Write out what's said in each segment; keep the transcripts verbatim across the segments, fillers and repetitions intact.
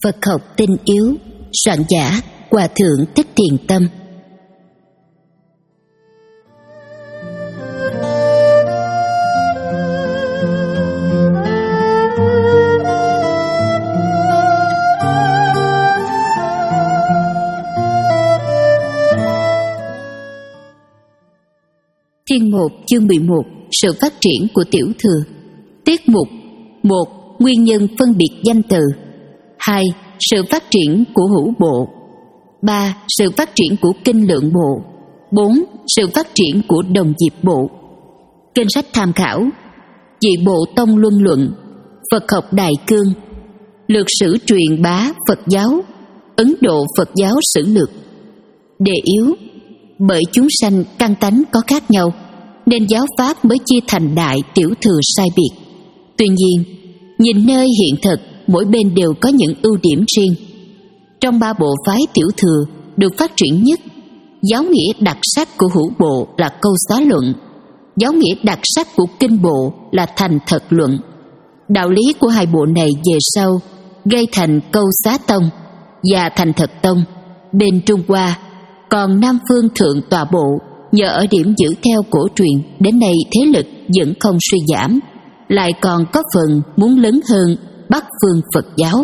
Phật học tinh yếu, soạn giả Hòa thượng Thích Thiền Tâm. Thiên một chương mười một. Sự phát triển của tiểu thừa. Tiết mục: một. Nguyên nhân phân biệt danh từ. Hai. Sự phát triển của hữu bộ. Ba. Sự phát triển của kinh lượng bộ. Bốn. Sự phát triển của đồng diệp bộ. Kinh sách tham khảo: Dị Bộ Tông Luân Luận, Phật học Đại Cương, Lược sử truyền bá Phật giáo, Ấn Độ Phật giáo sử lược. Đề yếu: bởi chúng sanh căn tánh có khác nhau, nên giáo pháp mới chia thành đại tiểu thừa sai biệt. Tuy nhiên, nhìn nơi hiện thực, mỗi bên đều có những ưu điểm riêng. Trong ba bộ phái tiểu thừa được phát triển nhất, giáo nghĩa đặc sắc của hữu bộ là câu xá luận, giáo nghĩa đặc sắc của kinh bộ là thành thật luận. Đạo lý của hai bộ này về sau gây thành câu xá tông và thành thật tông bên Trung Hoa. Còn Nam Phương Thượng Tọa Bộ nhờ ở điểm giữ theo cổ truyền, đến nay thế lực vẫn không suy giảm, lại còn có phần muốn lớn hơn Bắc Phương Phật giáo.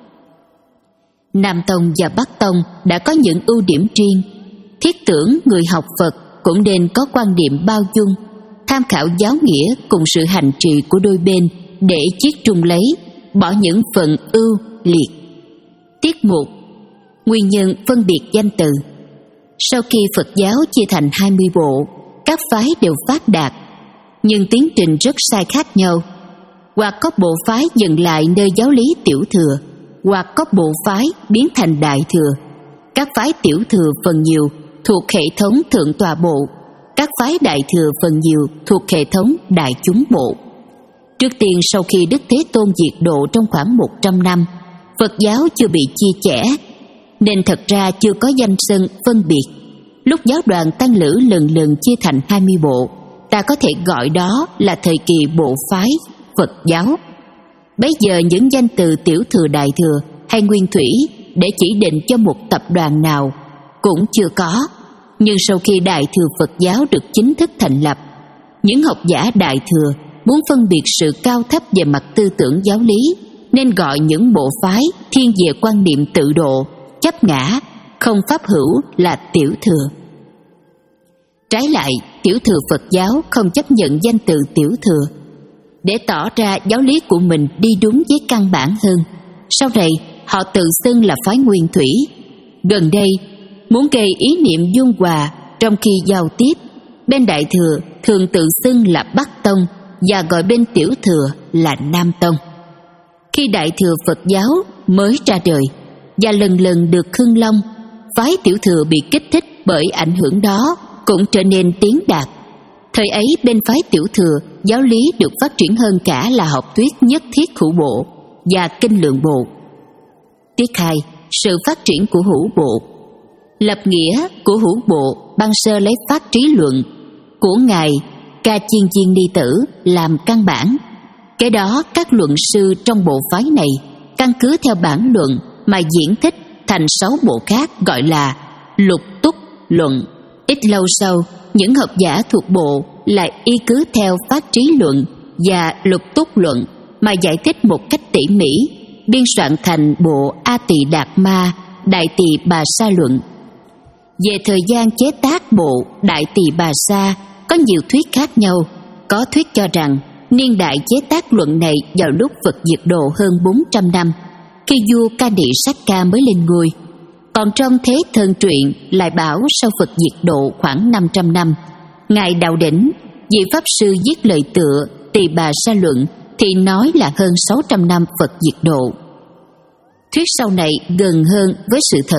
Nam Tông và Bắc Tông đã có những ưu điểm riêng. Thiết tưởng người học Phật cũng nên có quan điểm bao dung, tham khảo giáo nghĩa cùng sự hành trì của đôi bên để chiết trung lấy, bỏ những phần ưu liệt. Tiết mục: Nguyên nhân phân biệt danh từ. Sau khi Phật giáo chia thành hai mươi bộ, các phái đều phát đạt, nhưng tiến trình rất sai khác nhau. Hoặc có bộ phái dừng lại nơi giáo lý tiểu thừa, hoặc có bộ phái biến thành đại thừa. Các phái tiểu thừa phần nhiều thuộc hệ thống Thượng Tọa Bộ, các phái đại thừa phần nhiều thuộc hệ thống Đại Chúng Bộ. Trước tiên, sau khi Đức Thế Tôn diệt độ trong khoảng một trăm năm, Phật giáo chưa bị chia chẽ, nên thật ra chưa có danh xưng phân biệt. Lúc giáo đoàn tăng lữ lần lần chia thành hai mươi bộ, ta có thể gọi đó là thời kỳ bộ phái Phật giáo. Bấy giờ những danh từ tiểu thừa, đại thừa hay nguyên thủy để chỉ định cho một tập đoàn nào cũng chưa có. Nhưng sau khi Đại thừa Phật giáo được chính thức thành lập, những học giả đại thừa muốn phân biệt sự cao thấp về mặt tư tưởng giáo lý, nên gọi những bộ phái thiên về quan niệm tự độ, chấp ngã, không pháp hữu là tiểu thừa. Trái lại, tiểu thừa Phật giáo không chấp nhận danh từ tiểu thừa, để tỏ ra giáo lý của mình đi đúng với căn bản hơn. Sau này, họ tự xưng là phái nguyên thủy. Gần đây, muốn gây ý niệm dung hòa trong khi giao tiếp, bên đại thừa thường tự xưng là Bắc Tông và gọi bên tiểu thừa là Nam Tông. Khi Đại thừa Phật giáo mới ra đời và lần lần được hưng long, phái tiểu thừa bị kích thích bởi ảnh hưởng đó cũng trở nên tiến đạt. Thời ấy bên phái tiểu thừa, giáo lý được phát triển hơn cả là học thuyết nhất thiết hữu bộ và kinh lượng bộ. Tiết hai. Sự phát triển của hữu bộ. Lập nghĩa của hữu bộ ban sơ lấy phát trí luận của ngài Ca Chiên Chiên Ni Tử làm căn bản. Cái đó các luận sư trong bộ phái này căn cứ theo bản luận mà diễn thích thành sáu bộ khác, gọi là lục túc luận. Ít lâu sau, những học giả thuộc bộ lại y cứ theo phát trí luận và lục túc luận mà giải thích một cách tỉ mỉ, biên soạn thành bộ A Tỳ Đạt Ma Đại Tỳ Bà Sa luận. Về thời gian chế tác bộ Đại Tỳ Bà Sa có nhiều thuyết khác nhau. Có thuyết cho rằng niên đại chế tác luận này vào lúc Phật diệt độ hơn bốn trăm năm, khi vua Ca Nị Sát Ca mới lên ngôi. Còn trong Thế Thân truyện lại bảo sau Phật diệt độ khoảng năm trăm năm, ngài Đạo Đỉnh, vị pháp sư viết lời tựa Tỳ Bà Sa luận, thì nói là hơn sáu trăm năm Phật diệt độ. Thuyết sau này gần hơn với sự thật.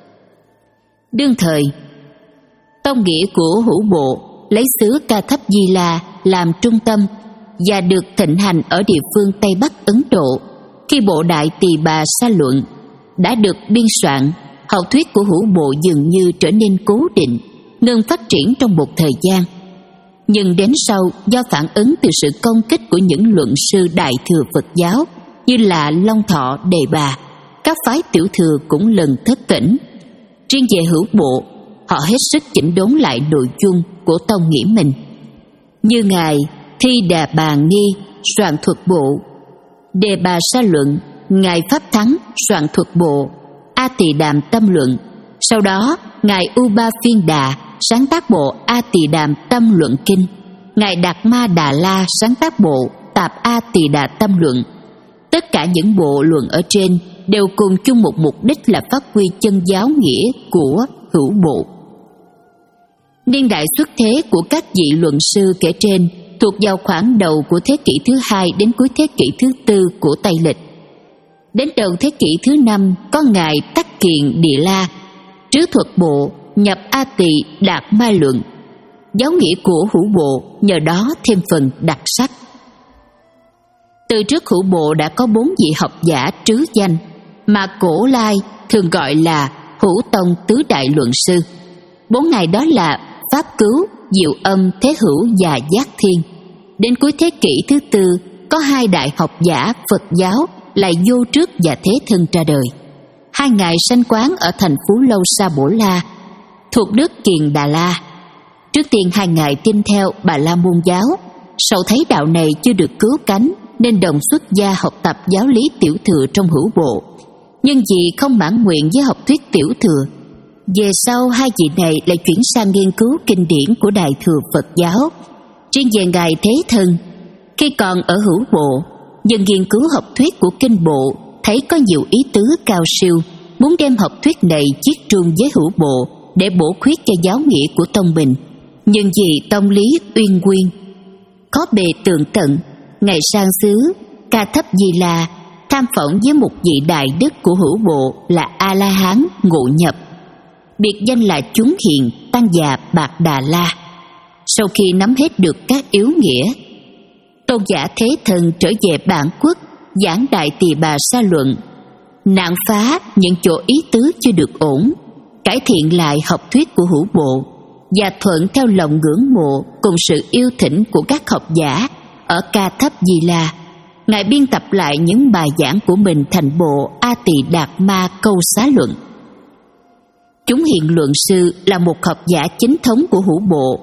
Đương thời, tông nghĩa của hữu bộ lấy xứ Ca Thấp Di La làm trung tâm và được thịnh hành ở địa phương Tây Bắc Ấn Độ. Khi bộ Đại Tỳ Bà Sa luận đã được biên soạn, học thuyết của hữu bộ dường như trở nên cố định, ngừng phát triển trong một thời gian. Nhưng đến sau, do phản ứng từ sự công kích của những luận sư đại thừa Phật giáo như là Long Thọ, Đề Bà, các các phái tiểu thừa cũng lần thất tỉnh. Riêng về hữu bộ, họ hết sức chỉnh đốn lại nội dung của tông nghĩa mình. Như ngài Thi Đà Bà Nghi soạn thuật bộ, Đề Bà Sa Luận, ngài Pháp Thắng soạn thuật bộ, A Tỳ Đàm Tâm Luận. Sau đó, ngài U Ba Phiên Đà sáng tác bộ A Tỳ Đàm Tâm Luận Kinh, ngài Đạt Ma Đà La sáng tác bộ Tạp A Tỳ Đà Tâm Luận. Tất cả những bộ luận ở trên đều cùng chung một mục đích là phát huy chân giáo nghĩa của hữu bộ. Niên đại xuất thế của các vị luận sư kể trên thuộc vào khoảng đầu của thế kỷ thứ hai đến cuối thế kỷ thứ tư của Tây Lịch. Đến đầu thế kỷ thứ năm có ngài Tắc Kiền Địa La trứ thuật bộ nhập A Tỳ Đạt Ma Luận. Giáo nghĩa của hữu bộ nhờ đó thêm phần đặc sắc. Từ trước hữu bộ đã có bốn vị học giả trứ danh mà cổ lai thường gọi là Hữu Tông Tứ Đại Luận Sư. Bốn ngài đó là Pháp Cứu, Diệu Âm, Thế Hữu và Giác Thiên. Đến cuối thế kỷ thứ tư có hai đại học giả Phật giáo là Vô Trước và Thế Thân ra đời. Hai ngài sanh quán ở thành Phú Lâu Sa Bổ La thuộc nước Kiền Đà La. Trước tiên hai ngài tin theo Bà La Môn giáo, sau thấy đạo này chưa được cứu cánh nên đồng xuất gia học tập giáo lý tiểu thừa trong hữu bộ. Nhưng vì không mãn nguyện với học thuyết tiểu thừa, về sau hai vị này lại chuyển sang nghiên cứu kinh điển của Đại Thừa Phật giáo. Riêng về ngài Thế Thân, khi còn ở hữu bộ, dần nghiên cứu học thuyết của kinh bộ, thấy có nhiều ý tứ cao siêu, muốn đem học thuyết này chiết trung với hữu bộ để bổ khuyết cho giáo nghĩa của tông mình. Nhưng vì tông lý uyên nguyên, có bề tường tận, ngày sang xứ Ca Thấp Di La tham phỏng với một vị đại đức của hữu bộ là A La Hán Ngộ Nhập, biệt danh là Chúng Hiền Tăng Già Bạc Đà La. Sau khi nắm hết được các yếu nghĩa, tôn giả Thế Thân trở về bản quốc giảng Đại Tỳ Bà Sa Luận, nạn phá những chỗ ý tứ chưa được ổn, cải thiện lại học thuyết của hữu bộ và thuận theo lòng ngưỡng mộ cùng sự yêu thỉnh của các học giả ở Ca Thấp Di La. Ngài biên tập lại những bài giảng của mình thành bộ A Tỳ Đạt Ma Câu Xá Luận. Chúng Hiền Luận Sư là một học giả chính thống của hữu bộ.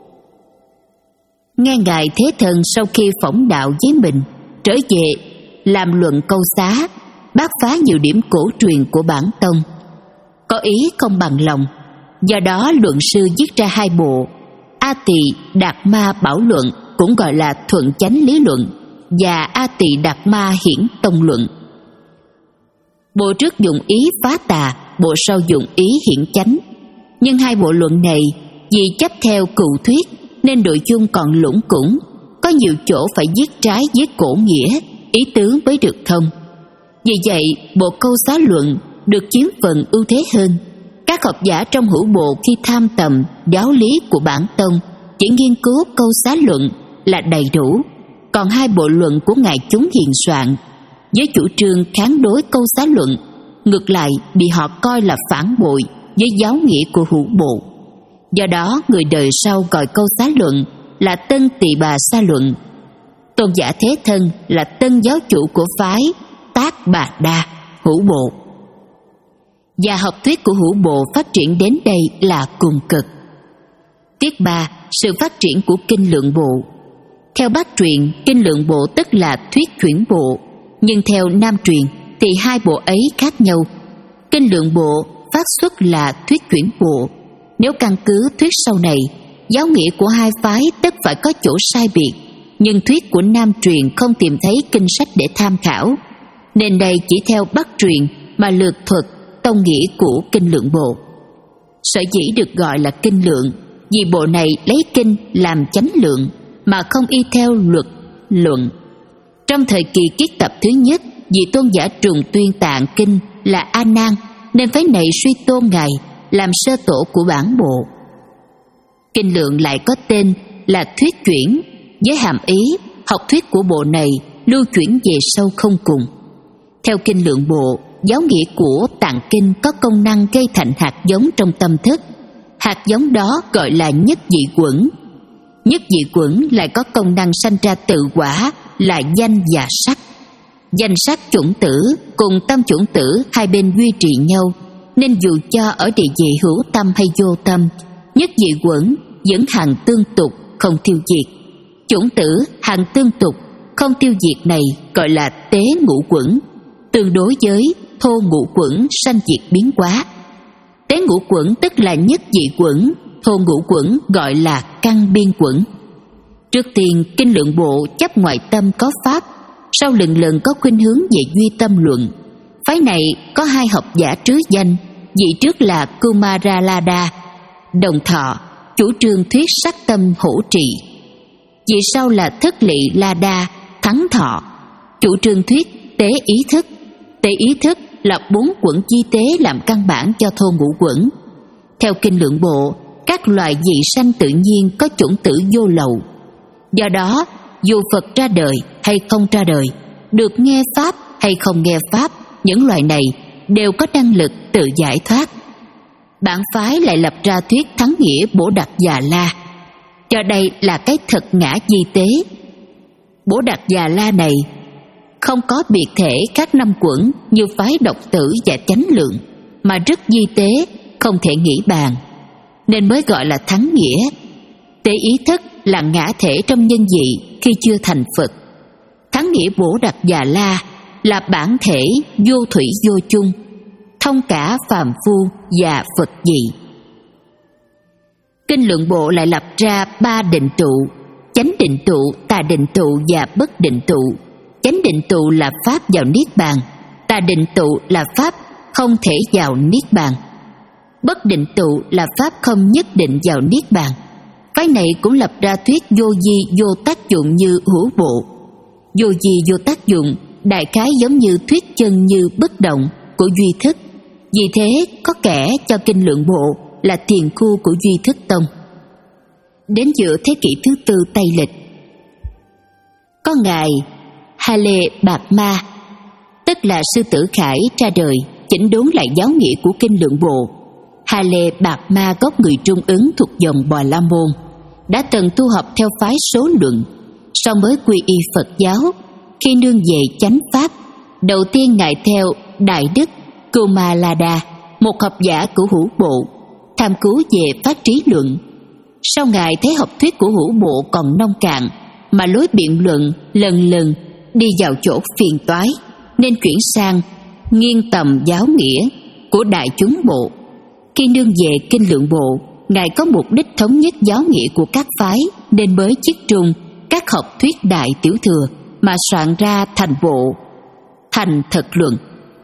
Nghe ngài Thế Thân sau khi phỏng đạo với mình trở về làm luận câu xá, bác phá nhiều điểm cổ truyền của bản tông, có ý không bằng lòng. Do đó luận sư viết ra hai bộ A Tỳ Đạt Ma Bảo Luận, cũng gọi là Thuận Chánh Lý Luận, và A Tỳ Đạt Ma Hiển Tông Luận. Bộ trước dụng ý phá tà, bộ sau dụng ý hiển chánh. Nhưng hai bộ luận này vì chấp theo cựu thuyết nên nội dung còn lủng củng, có nhiều chỗ phải viết trái với cổ nghĩa, ý tứ mới được thông. Vì vậy, bộ Câu Xá Luận được chiếm phần ưu thế hơn. Các học giả trong hữu bộ khi tham tầm giáo lý của bản tông chỉ nghiên cứu Câu Xá Luận là đầy đủ. Còn hai bộ luận của ngài Chúng Hiền soạn với chủ trương kháng đối Câu Xá Luận, ngược lại bị họ coi là phản bội với giáo nghĩa của hữu bộ. Do đó người đời sau gọi Câu Xá Luận là Tân Tỳ Bà Sa Luận. Tôn giả Thế Thân là tân giáo chủ của phái Tác Bà Đa hữu bộ, và học thuyết của hữu bộ phát triển đến đây là cùng cực. Tiết ba, sự phát triển của kinh lượng bộ. Theo Bắc truyền, kinh lượng bộ tức là thuyết chuyển bộ, nhưng theo Nam truyền thì hai bộ ấy khác nhau. Kinh lượng bộ phát xuất là thuyết chuyển bộ. Nếu căn cứ thuyết sau này, giáo nghĩa của hai phái tất phải có chỗ sai biệt, nhưng thuyết của Nam truyền không tìm thấy kinh sách để tham khảo, nên đây chỉ theo Bắc truyền mà lược thuật tông nghĩa của kinh lượng bộ. Sở dĩ được gọi là kinh lượng vì bộ này lấy kinh làm chánh lượng mà không y theo luật luận. Trong thời kỳ kiết tập thứ nhất, vị tôn giả trùng tuyên tạng kinh là A Nan nên phái này suy tôn ngài làm sơ tổ của bản bộ. Kinh lượng lại có tên là thuyết chuyển, với hàm ý học thuyết của bộ này lưu chuyển về sâu không cùng. Theo kinh lượng bộ, giáo nghĩa của tạng kinh có công năng gây thành hạt giống trong tâm thức. Hạt giống đó gọi là nhất dị quẩn. Nhất dị quẩn lại có công năng sanh ra tự quả là danh và sắc. Danh sắc chủng tử cùng tâm chủng tử hai bên duy trì nhau, nên dù cho ở địa vị hữu tâm hay vô tâm, nhất dị quẩn vẫn hằng tương tục, không tiêu diệt. Chủng tử hằng tương tục, không tiêu diệt này gọi là tế ngũ quẩn, tương đối với thô ngũ quẩn sanh diệt biến hóa. Tế ngũ quẩn tức là nhất dị quẩn, thô ngũ quẩn gọi là căn biên quẩn. Trước tiên, Kinh Lượng Bộ chấp ngoại tâm có pháp, sau lần lần có khuynh hướng về duy tâm luận. Phái này có hai học giả trứ danh, vị trước là Kumaralada, đồng thọ, chủ trương thuyết sắc tâm hữu trị. Vị sau là Thất Lị Lada, thắng thọ, chủ trương thuyết tế ý thức. Tế ý thức là bốn quẩn chi tế làm căn bản cho thô ngũ quẩn. Theo Kinh Lượng Bộ, các loài dị sanh tự nhiên có chủng tử vô lậu. Do đó, dù Phật ra đời hay không ra đời, được nghe pháp hay không nghe pháp, những loài này đều có năng lực tự giải thoát. Bản phái lại lập ra thuyết thắng nghĩa Bổ Đặc Già La, cho đây là cái thật ngã di tế. Bổ Đặc Già La này không có biệt thể các năm quẩn như phái Độc Tử và Chánh Lượng, mà rất di tế, không thể nghĩ bàn, nên mới gọi là thắng nghĩa. Tế ý thức là ngã thể trong nhân vị khi chưa thành Phật. Thắng nghĩa Bổ Đặc Già La là bản thể vô thủy vô chung, thông cả phàm phu và Phật vị. Kinh Lượng Bộ lại lập ra ba định tụ: chánh định tụ, tà định tụ và bất định tụ. Chánh định tụ là pháp vào niết bàn, tà định tụ là pháp không thể vào niết bàn, bất định tụ là pháp không nhất định vào niết bàn. Cái này cũng lập ra thuyết vô di vô tác dụng như Hữu Bộ. Vô di vô tác dụng đại khái giống như thuyết chân như bất động của Duy Thức. Vì thế có kẻ cho Kinh Lượng Bộ là tiền khu của Duy Thức Tông. Đến giữa thế kỷ thứ tư Tây Lịch, có ngài Hale Bạc Ma, tức là Sư Tử Khải, ra đời chỉnh đốn lại giáo nghĩa của Kinh Lượng Bộ. Hale Bạc Ma gốc người Trung Ứng thuộc dòng Bò La Môn, đã từng tu học theo phái Số Luận, sau mới quy y Phật giáo. Khi nương về chánh pháp, đầu tiên ngài theo Đại Đức Kumaralada, một học giả của Hữu Bộ, tham cứu về phát trí luận. Sau ngài thấy học thuyết của Hữu Bộ còn nông cạn, mà lối biện luận lần lần đi vào chỗ phiền toái, nên chuyển sang nghiêng tầm giáo nghĩa của Đại Chúng Bộ. Khi nương về Kinh Lượng Bộ, ngài có mục đích thống nhất giáo nghĩa của các phái, nên mới chiết trùng các học thuyết Đại Tiểu Thừa mà soạn ra thành bộ Thành Thật Luận.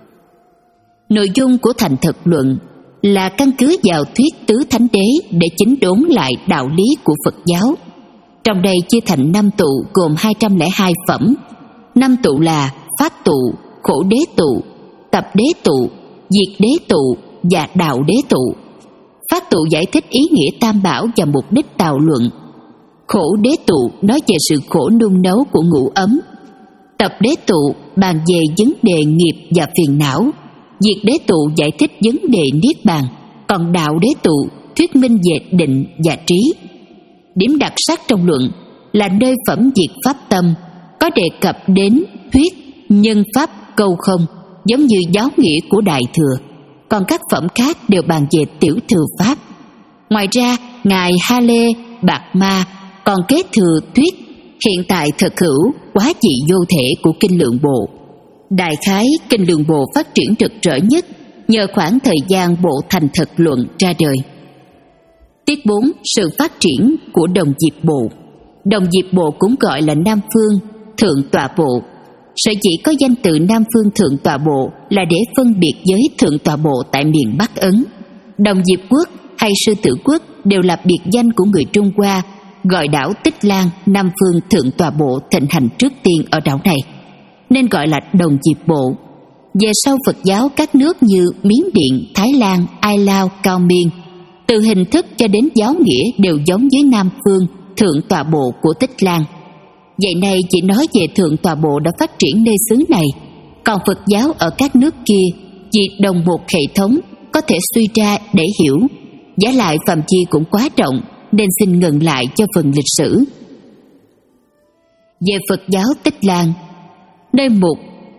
Nội dung của Thành Thật Luận là căn cứ vào thuyết Tứ Thánh Đế để chỉnh đốn lại đạo lý của Phật giáo. Trong đây chia thành năm tụ gồm hai trăm lẻ hai phẩm. Năm tụ là Pháp tụ, Khổ Đế tụ, Tập Đế tụ, Diệt Đế tụ và Đạo Đế tụ. Pháp tụ giải thích ý nghĩa tam bảo và mục đích tạo luận. Khổ Đế tụ nói về sự khổ nung nấu của ngũ ấm. Tập Đế tụ bàn về vấn đề nghiệp và phiền não. Diệt Đế tụ giải thích vấn đề niết bàn, còn Đạo Đế tụ thuyết minh về định và trí. Điểm đặc sắc trong luận là nơi phẩm diệt pháp tâm có đề cập đến thuyết nhân pháp câu không, giống như giáo nghĩa của Đại Thừa, còn các phẩm khác đều bàn về tiểu thừa pháp. Ngoài ra, ngài Hale Bạc Ma còn kế thừa thuyết hiện tại thực hữu quá dị vô thể của Kinh Lượng Bộ. Đại khái, Kinh Lượng Bộ phát triển rực rỡ nhất nhờ khoảng thời gian bộ Thành Thật Luận ra đời. Tiết bốn. Sự phát triển của Đồng Diệp Bộ. Đồng Diệp Bộ cũng gọi là Nam Phương Thượng Tọa Bộ. Sở dĩ có danh từ Nam Phương Thượng Tọa Bộ là để phân biệt với Thượng Tọa Bộ tại miền Bắc Ấn. Đồng Diệp Quốc hay Sư Tử Quốc đều là biệt danh của người Trung Hoa, gọi đảo Tích Lan Nam Phương Thượng Tọa Bộ thịnh hành trước tiên ở đảo này, nên gọi là Đồng Diệp Bộ. Về sau Phật giáo các nước như Miến Điện, Thái Lan, Ai Lao, Cao Miên, từ hình thức cho đến giáo nghĩa đều giống với Nam Phương Thượng Tọa Bộ của Tích Lan. Vậy này chỉ nói về Thượng Tọa Bộ đã phát triển nơi xứ này, còn Phật giáo ở các nước kia vì đồng một hệ thống có thể suy ra để hiểu. Giả lại phạm vi cũng quá rộng, nên xin ngừng lại cho phần lịch sử. Về Phật giáo Tích Lan, nơi mục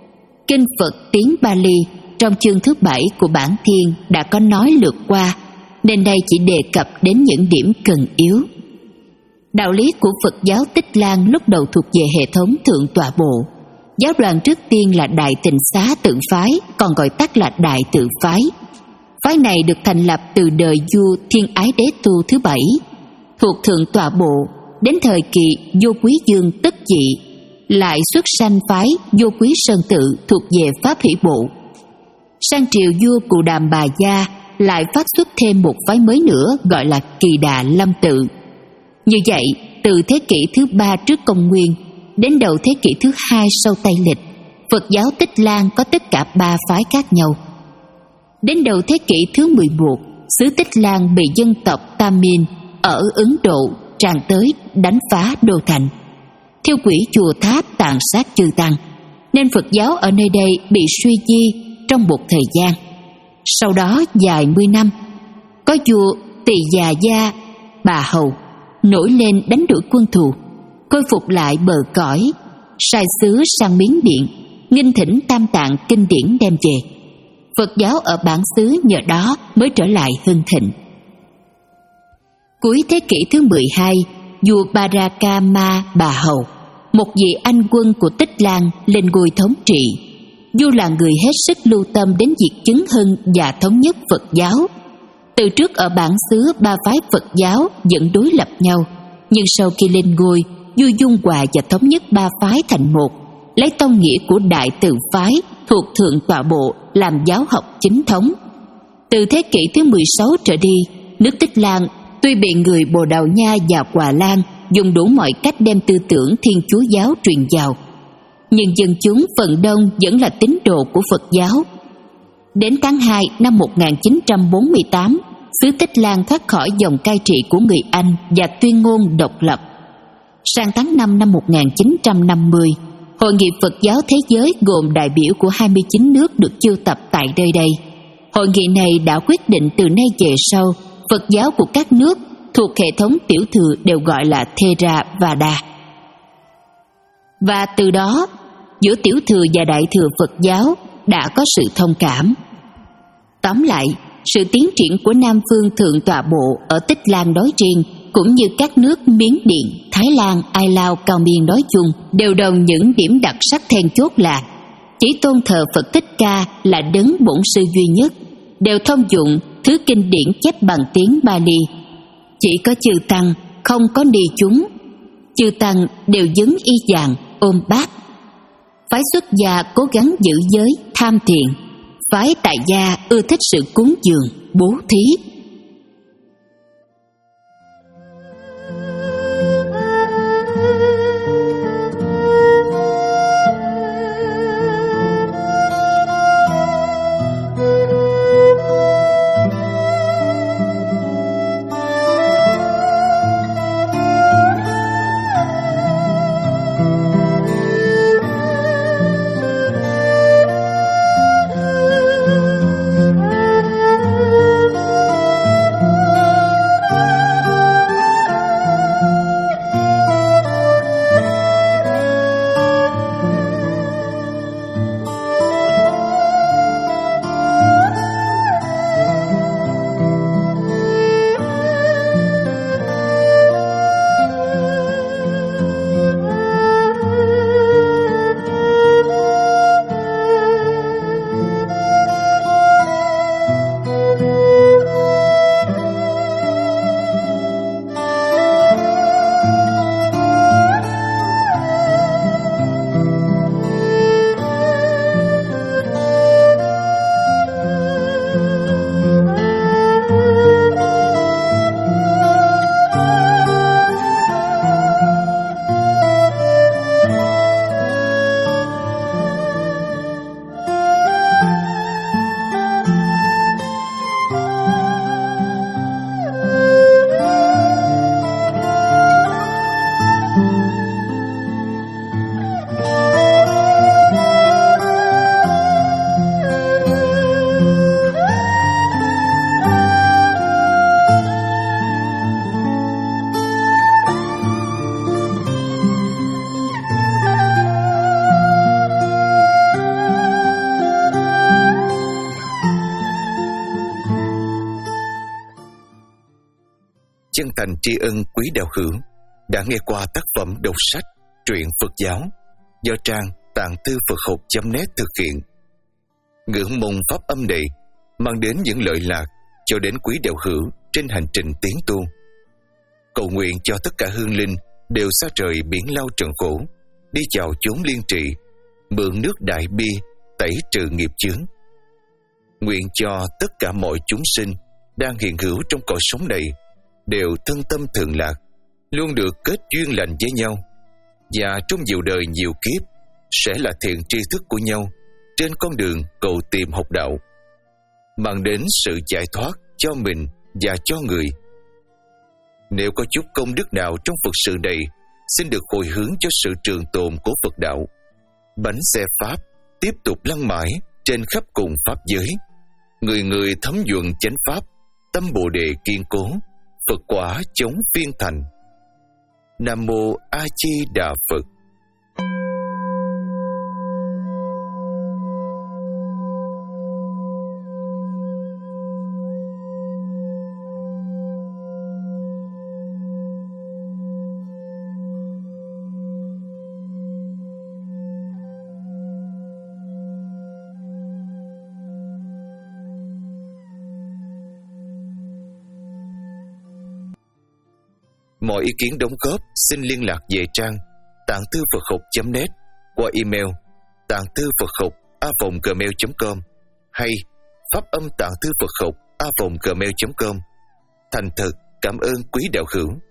Kinh Phật tiếng Bali trong chương thứ bảy của bản Thiên đã có nói lượt qua, nên đây chỉ đề cập đến những điểm cần yếu. Đạo lý của Phật giáo Tích Lan lúc đầu thuộc về hệ thống Thượng Tọa Bộ. Giáo đoàn trước tiên là Đại Tịnh Xá Tự Phái, còn gọi tắt là Đại Tự Phái. Phái này được thành lập từ đời vua Thiên Ái Đế Tu thứ bảy, thuộc Thượng Tọa Bộ, đến thời kỳ Vô Quý Dương Tất Dị, lại xuất sanh phái Vô Quý Sơn Tự thuộc về Pháp Hỷ Bộ. Sang triều vua Cù Đàm Bà Gia lại phát xuất thêm một phái mới nữa gọi là Kỳ Đà Lâm Tự. Như vậy, từ thế kỷ thứ ba trước công nguyên đến đầu thế kỷ thứ hai sau Tây Lịch, Phật giáo Tích Lan có tất cả ba phái khác nhau. Đến đầu thế kỷ thứ mười một, xứ Tích Lan bị dân tộc Tamil ở Ấn Độ tràn tới đánh phá đô thành, thiêu hủy chùa tháp, tàn sát chư tăng, nên Phật giáo ở nơi đây bị suy di trong một thời gian. Sau đó vài mươi năm, có vua Tỳ Già Gia Bà Hầu nổi lên đánh đuổi quân thù, khôi phục lại bờ cõi, sai sứ sang Miến Điện, nghinh thỉnh Tam Tạng kinh điển đem về. Phật giáo ở bản xứ nhờ đó mới trở lại hưng thịnh. Cuối thế kỷ thứ mười hai, vua Barakama Bà Hầu, một vị anh quân của Tích Lan, lên ngôi thống trị. Vua là người hết sức lưu tâm đến việc chứng hưng và thống nhất Phật giáo. Từ trước ở bản xứ ba phái Phật giáo vẫn đối lập nhau, nhưng sau khi lên ngôi, vua dung hòa và thống nhất ba phái thành một, lấy tông nghĩa của Đại Từ phái thuộc Thượng Tọa Bộ làm giáo học chính thống. Từ thế kỷ thứ mười sáu trở đi, nước Tích Lan tuy bị người Bồ Đào Nha và Hòa Lan dùng đủ mọi cách đem tư tưởng Thiên Chúa giáo truyền vào, nhưng dân chúng phần đông vẫn là tín đồ của Phật giáo. Đến tháng hai năm một nghìn chín trăm bốn mươi tám, xứ Tích Lan thoát khỏi dòng cai trị của người Anh và tuyên ngôn độc lập. Sang tháng năm năm một nghìn chín trăm năm mươi, Hội nghị Phật giáo Thế giới gồm đại biểu của hai mươi chín nước được chiêu tập tại nơi đây. Hội nghị này đã quyết định từ nay về sau, Phật giáo của các nước thuộc hệ thống tiểu thừa đều gọi là Theravada. Và từ đó, giữa tiểu thừa và đại thừa Phật giáo đã có sự thông cảm. Tóm lại, sự tiến triển của Nam phương Thượng Tọa Bộ ở Tích Lan nói riêng, cũng như các nước Miến Điện, Thái Lan, Ai Lao, Cao Miên nói chung, đều đồng những điểm đặc sắc then chốt là chỉ tôn thờ Phật Thích Ca là đấng bổn sư duy nhất, đều thông dụng thứ kinh điển chép bằng tiếng Bali. Chỉ có chư tăng, không có ni chúng. Chư tăng đều vấn y vàng, ôm bát. Phái xuất gia cố gắng giữ giới, tham thiền. Phái tại gia ưa thích sự cúng dường, bố thí. chân thành tri ân quý đạo hữu đã nghe qua tác phẩm đọc sách truyện Phật giáo do trang tạng thư Phật học chấm net thực hiện. Ngưỡng mong pháp âm này mang đến những lợi lạc cho đến quý đạo hữu trên hành trình tiến tu. Cầu nguyện cho tất cả hương linh đều xa rời biển lao trần khổ, đi vào chốn liên trị, mượn nước đại bi tẩy trừ nghiệp chướng. Nguyện cho tất cả mọi chúng sinh đang hiện hữu trong cõi sống này đều thân tâm thường lạc, luôn được kết duyên lành với nhau, và trong nhiều đời nhiều kiếp sẽ là thiện tri thức của nhau trên con đường cầu tìm học đạo, mang đến sự giải thoát cho mình và cho người. Nếu có chút công đức nào trong Phật sự này, xin được hồi hướng cho sự trường tồn của Phật đạo. Bánh xe Pháp tiếp tục lăn mãi trên khắp cùng Pháp giới, người người thấm nhuận chánh Pháp, tâm Bồ Đề kiên cố, Phật quả chống phiên thành. Nam Mô A Di Đà Phật. Mọi ý kiến đóng góp xin liên lạc về trang tạng thư Phật học chấm net qua email tạng thư Phật học a vòng gmail chấm com hay pháp âm tạng thư Phật học a vòng gmail chấm com. Thành thật cảm ơn quý đạo hữu.